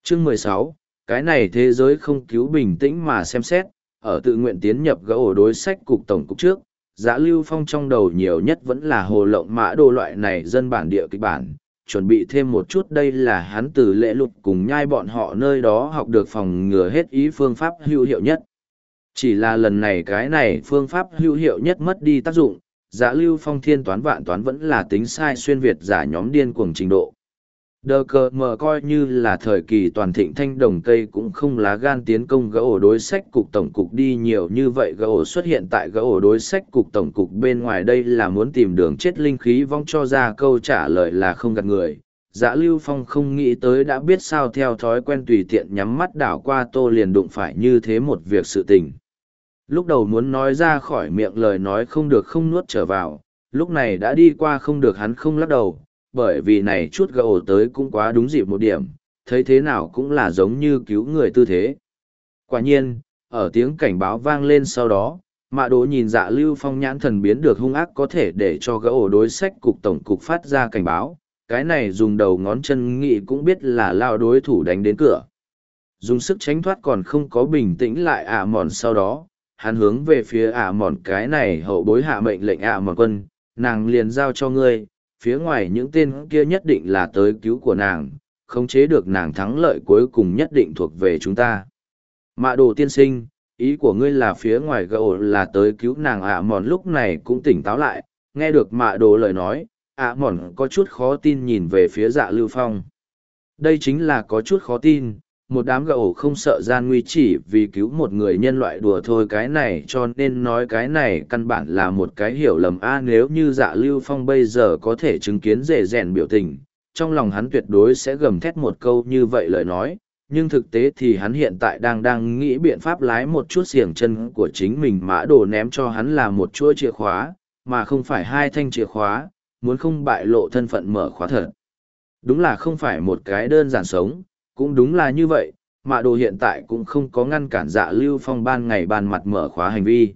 Chương 16, cái này thế giới không cứu bình tĩnh mà xem xét, ở tự nguyện tiến nhập gã ổ đối sách cục tổng cục trước, Dã Lưu Phong trong đầu nhiều nhất vẫn là hồ lộng mã đồ loại này dân bản địa kịch bản, chuẩn bị thêm một chút đây là hắn từ lễ lục cùng nhai bọn họ nơi đó học được phòng ngừa hết ý phương pháp hữu hiệu nhất. Chỉ là lần này cái này phương pháp hữu hiệu nhất mất đi tác dụng, Dã Lưu Phong thiên toán vạn toán vẫn là tính sai xuyên Việt giả nhóm điên cuồng trình độ. Đờ cờ mờ coi như là thời kỳ toàn thịnh thanh đồng cây cũng không lá gan tiến công gã ổ đối sách cục tổng cục đi nhiều như vậy gã ổ xuất hiện tại gã ổ đối sách cục tổng cục bên ngoài đây là muốn tìm đường chết linh khí vong cho ra câu trả lời là không gạt người. Dã Lưu Phong không nghĩ tới đã biết sao theo thói quen tùy tiện nhắm mắt đảo qua tô liền đụng phải như thế một việc sự tình. Lúc đầu muốn nói ra khỏi miệng lời nói không được không nuốt trở vào, lúc này đã đi qua không được hắn không lắc đầu, bởi vì này chút gã ổ tới cũng quá đúng dịp một điểm, thấy thế nào cũng là giống như cứu người tư thế. Quả nhiên, ở tiếng cảnh báo vang lên sau đó, Mạ Đỗ nhìn Dạ Lưu Phong nhãn thần biến được hung ác có thể để cho gã ổ đối sách cục tổng cục phát ra cảnh báo, cái này dùng đầu ngón chân nghĩ cũng biết là lao đối thủ đánh đến cửa. Dùng sức tránh thoát còn không có bình tĩnh lại mòn sau đó, hắn hướng về phía mòn cái này hậu bối hạ mệnh lệnh mòn quân, nàng liền giao cho ngươi, phía ngoài những tên kia nhất định là tới cứu của nàng, khống chế được nàng thắng lợi cuối cùng nhất định thuộc về chúng ta. Mạ Đồ tiên sinh, ý của ngươi là phía ngoài gậu là tới cứu nàng mòn lúc này cũng tỉnh táo lại, nghe được Mạ Đồ lời nói, mòn có chút khó tin nhìn về phía Dạ Lưu Phong. Đây chính là có chút khó tin, một đám gậu không sợ gian nguy chỉ vì cứu một người nhân loại đùa thôi cái này cho nên nói cái này căn bản là một cái hiểu lầm nếu như Dạ Lưu Phong bây giờ có thể chứng kiến rể rèn biểu tình, trong lòng hắn tuyệt đối sẽ gầm thét một câu như vậy lời nói, nhưng thực tế thì hắn hiện tại đang nghĩ biện pháp lái một chút xiềng chân của chính mình Mã Đồ ném cho hắn là một chuỗi chìa khóa, mà không phải hai thanh chìa khóa, muốn không bại lộ thân phận mở khóa thật. Đúng là không phải một cái đơn giản sống. Cũng đúng là như vậy, Mạ Đồ hiện tại cũng không có ngăn cản Dạ Lưu Phong ban ngày ban mặt mở khóa hành vi.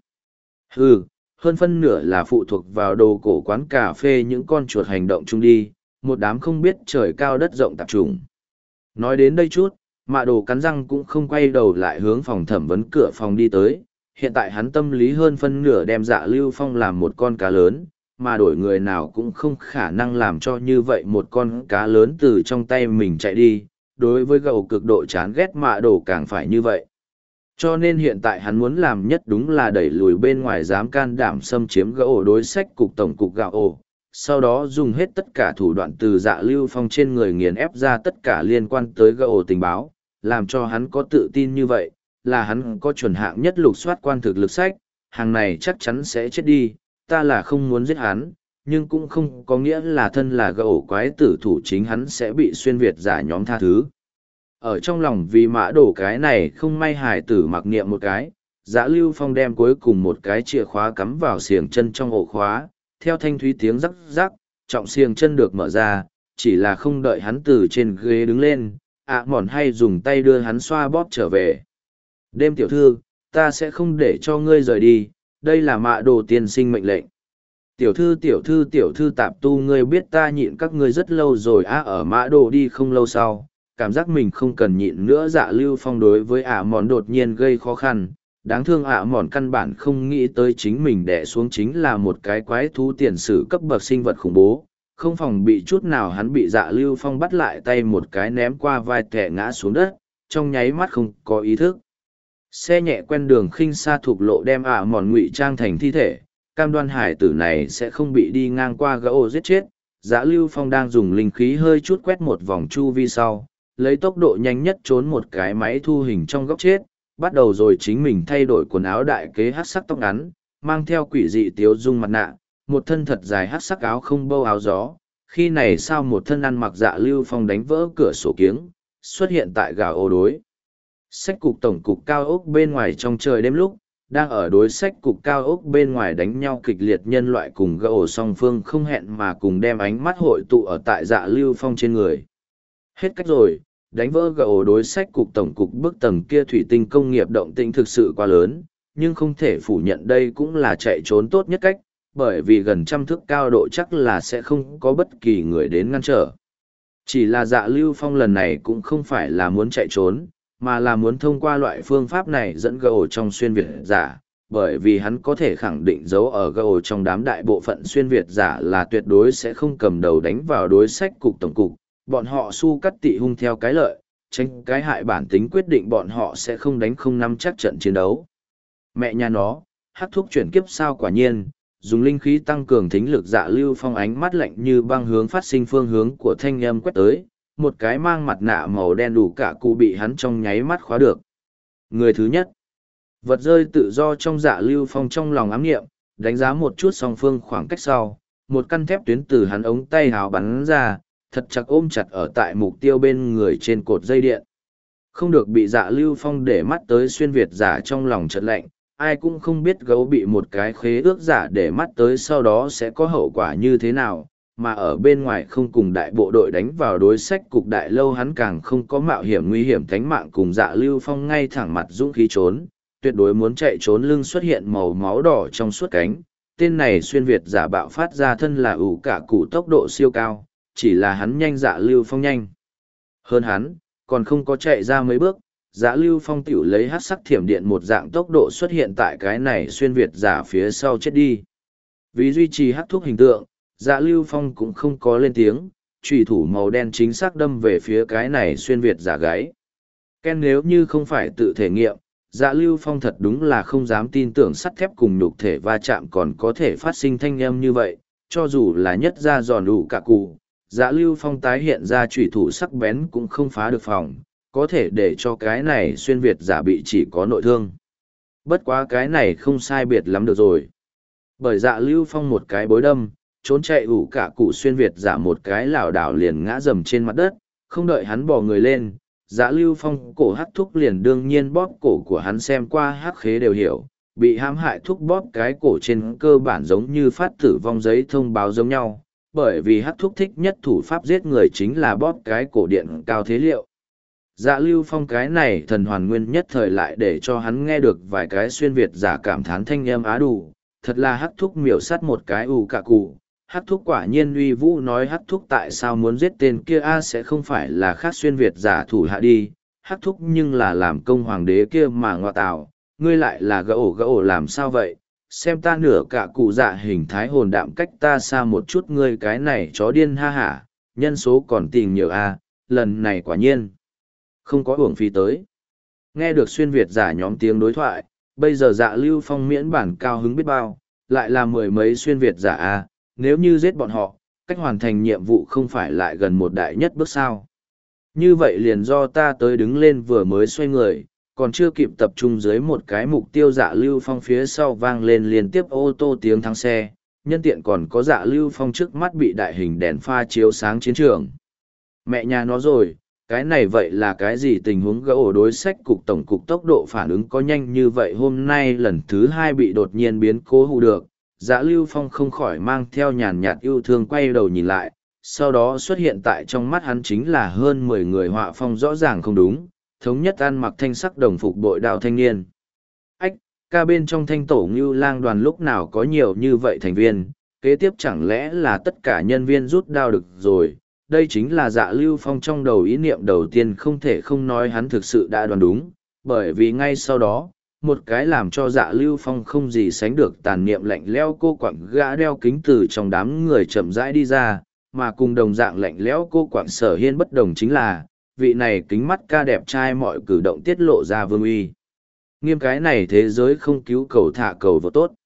Hơn phân nửa là phụ thuộc vào đồ cổ quán cà phê những con chuột hành động chung đi, một đám không biết trời cao đất rộng tạp trùng. Nói đến đây chút, Mạ Đồ cắn răng cũng không quay đầu lại hướng phòng thẩm vấn cửa phòng đi tới, hiện tại hắn tâm lý hơn phân nửa đem Dạ Lưu Phong làm một con cá lớn, mà đổi người nào cũng không khả năng làm cho như vậy một con cá lớn từ trong tay mình chạy đi. Đối với gậu cực độ chán ghét Mạ Đồ càng phải như vậy. Cho nên hiện tại hắn muốn làm nhất đúng là đẩy lùi bên ngoài dám can đảm xâm chiếm gậu đối sách cục tổng cục gạo ổ, sau đó dùng hết tất cả thủ đoạn từ Dạ Lưu Phong trên người nghiền ép ra tất cả liên quan tới gậu tình báo, làm cho hắn có tự tin như vậy, là hắn có chuẩn hạng nhất lục soát quan thực lực sách, hàng này chắc chắn sẽ chết đi, ta là không muốn giết hắn, nhưng cũng không có nghĩa là thân là gậu quái tử thủ chính hắn sẽ bị xuyên Việt giả nhóm tha thứ. Ở trong lòng vì Mã Đồ cái này không may hài tử mặc niệm một cái, Dã Lưu Phong đem cuối cùng một cái chìa khóa cắm vào xiềng chân trong ổ khóa, theo thanh thúy tiếng rắc rắc, trọng xiềng chân được mở ra, chỉ là không đợi hắn từ trên ghế đứng lên, mòn hay dùng tay đưa hắn xoa bóp trở về. Đêm tiểu thư, ta sẽ không để cho ngươi rời đi, đây là Mạ Đồ tiên sinh mệnh lệnh. Tiểu thư tạp tu ngươi biết ta nhịn các ngươi rất lâu rồi ở Mã Đồ đi không lâu sau, cảm giác mình không cần nhịn nữa Dạ Lưu Phong đối với mòn đột nhiên gây khó khăn, đáng thương mòn căn bản không nghĩ tới chính mình đẻ xuống chính là một cái quái thú tiền sử cấp bậc sinh vật khủng bố, không phòng bị chút nào hắn bị Dạ Lưu Phong bắt lại tay một cái ném qua vai tẻ ngã xuống đất, trong nháy mắt không có ý thức. Xe nhẹ quen đường khinh xa thuộc lộ đem mòn ngụy trang thành thi thể, cam đoan hải tử này sẽ không bị đi ngang qua gỗ giết chết. Dã Lưu Phong đang dùng linh khí hơi chút quét một vòng chu vi sau, lấy tốc độ nhanh nhất trốn một cái máy thu hình trong góc chết, bắt đầu rồi chính mình thay đổi quần áo đại kế hát sắc tóc ngắn, mang theo quỷ dị tiếu dung mặt nạ, một thân thật dài hát sắc áo không bâu áo gió. Khi này sao một thân ăn mặc Dạ Lưu Phong đánh vỡ cửa sổ kiếng, xuất hiện tại gà ô đối. Sách cục tổng cục cao ốc bên ngoài trong trời đêm lúc, đang ở đối sách cục cao ốc bên ngoài đánh nhau kịch liệt nhân loại cùng gã ổ song phương không hẹn mà cùng đem ánh mắt hội tụ ở tại Dạ Lưu Phong trên người. Hết cách rồi, đánh vỡ gã ổ đối sách cục tổng cục bức tầng kia thủy tinh công nghiệp động tĩnh thực sự quá lớn, nhưng không thể phủ nhận đây cũng là chạy trốn tốt nhất cách, bởi vì gần trăm thước cao độ chắc là sẽ không có bất kỳ người đến ngăn trở. Chỉ là Dạ Lưu Phong lần này cũng không phải là muốn chạy trốn, mà là muốn thông qua loại phương pháp này dẫn gỗ trong xuyên Việt giả, bởi vì hắn có thể khẳng định dấu ở gỗ trong đám đại bộ phận xuyên Việt giả là tuyệt đối sẽ không cầm đầu đánh vào đối sách cục tổng cục, bọn họ su cắt tị hung theo cái lợi, tránh cái hại bản tính quyết định bọn họ sẽ không đánh không nắm chắc trận chiến đấu. Mẹ nhà nó, hắc thuốc chuyển kiếp sao quả nhiên, dùng linh khí tăng cường thính lực. Dạ Lưu Phong ánh mắt lạnh như băng hướng phát sinh phương hướng của thanh âm quét tới, một cái mang mặt nạ màu đen đủ cả cụ bị hắn trong nháy mắt khóa được. Người thứ nhất, vật rơi tự do trong Dạ Lưu Phong trong lòng ám nghiệm, đánh giá một chút song phương khoảng cách sau, một căn thép tuyến từ hắn ống tay hào bắn ra, thật chặt ôm chặt ở tại mục tiêu bên người trên cột dây điện. Không được bị Dạ Lưu Phong để mắt tới xuyên Việt giả trong lòng chợt lạnh, ai cũng không biết gấu bị một cái khế ước giả để mắt tới sau đó sẽ có hậu quả như thế nào, mà ở bên ngoài không cùng đại bộ đội đánh vào đối sách cục đại lâu hắn càng không có mạo hiểm nguy hiểm thánh mạng cùng Dạ Lưu Phong ngay thẳng mặt dũng khí trốn, tuyệt đối muốn chạy trốn. Lưng xuất hiện màu máu đỏ trong suốt cánh, tên này xuyên Việt giả bạo phát ra thân là ủ cả cụ tốc độ siêu cao, chỉ là hắn nhanh Dạ Lưu Phong nhanh hơn hắn, còn không có chạy ra mấy bước, Dạ Lưu Phong tiểu lấy hắc sắc thiểm điện một dạng tốc độ xuất hiện tại cái này xuyên Việt giả phía sau chết đi. Vì duy trì hắc thuốc hình tượng, Dạ Lưu Phong cũng không có lên tiếng, chùy thủ màu đen chính xác đâm về phía cái này xuyên Việt giả gáy. Ken nếu như không phải tự thể nghiệm, Dạ Lưu Phong thật đúng là không dám tin tưởng sắt thép cùng nhục thể va chạm còn có thể phát sinh thanh âm như vậy, cho dù là nhất ra giòn đủ cả cụ. Dạ Lưu Phong tái hiện ra chủy thủ sắc bén cũng không phá được phòng, có thể để cho cái này xuyên Việt giả bị chỉ có nội thương. Bất quá cái này không sai biệt lắm được rồi. Bởi Dạ Lưu Phong một cái bối đâm, trốn chạy ủ cả cụ xuyên Việt giả một cái lảo đảo liền ngã rầm trên mặt đất, không đợi hắn bò người lên. Dạ Lưu Phong cổ hắc thúc liền đương nhiên bóp cổ của hắn, xem qua hắc khế đều hiểu, bị hãm hại thúc bóp cái cổ trên cơ bản giống như phát tử vong giấy thông báo giống nhau, bởi vì hắc thúc thích nhất thủ pháp giết người chính là bóp cái cổ điện cao thế liệu. Dạ Lưu Phong cái này thần hoàn nguyên nhất thời lại để cho hắn nghe được vài cái xuyên Việt giả cảm thán thanh âm á đủ, thật là hắc thúc miểu sát một cái ủ cả cụ. Hắc thúc quả nhiên uy vũ, nói hắc thúc tại sao muốn giết tên kia a sẽ không phải là khác xuyên Việt giả thủ hạ đi, hắc thúc nhưng là làm công hoàng đế kia mà ngoa tạo, ngươi lại là gã ổ làm sao vậy, xem ta nửa cả cụ dạ hình thái hồn đạm cách ta xa một chút, ngươi cái này chó điên ha hả, nhân số còn tìm nhiều a, lần này quả nhiên không có uổng phí tới. Nghe được xuyên Việt giả nhóm tiếng đối thoại, bây giờ Dạ Lưu Phong miễn bản cao hứng biết bao, lại là mười mấy xuyên Việt giả a, nếu như giết bọn họ, cách hoàn thành nhiệm vụ không phải lại gần một đại nhất bước sao. Như vậy liền do ta tới đứng lên, vừa mới xoay người, còn chưa kịp tập trung dưới một cái mục tiêu. Dạ Lưu Phong phía sau vang lên liên tiếp ô tô tiếng thắng xe, nhân tiện còn có Dạ Lưu Phong trước mắt bị đại hình đèn pha chiếu sáng chiến trường. Mẹ nhà nó rồi, cái này vậy là cái gì tình huống, gã ổ đối sách cục tổng cục tốc độ phản ứng có nhanh như vậy, hôm nay lần thứ hai bị đột nhiên biến cố hù được. Dạ Lưu Phong không khỏi mang theo nhàn nhạt yêu thương quay đầu nhìn lại, sau đó xuất hiện tại trong mắt hắn chính là hơn 10 người họa phong rõ ràng không đúng, thống nhất ăn mặc thanh sắc đồng phục bội đạo thanh niên. Ách, ca bên trong thanh tổ Ngưu Lang đoàn lúc nào có nhiều như vậy thành viên, kế tiếp chẳng lẽ là tất cả nhân viên rút đao được rồi. Đây chính là Dạ Lưu Phong trong đầu ý niệm đầu tiên, không thể không nói hắn thực sự đã đoán đúng, bởi vì ngay sau đó, một cái làm cho Dạ Lưu Phong không gì sánh được tàn niệm lạnh lẽo cô quặng gã đeo kính từ trong đám người chậm rãi đi ra, mà cùng đồng dạng lạnh lẽo cô quặng Sở Hiên bất đồng chính là, vị này kính mắt ca đẹp trai mọi cử động tiết lộ ra vương uy. Nghiêm cái này thế giới không cứu cầu thả cầu vô tốt.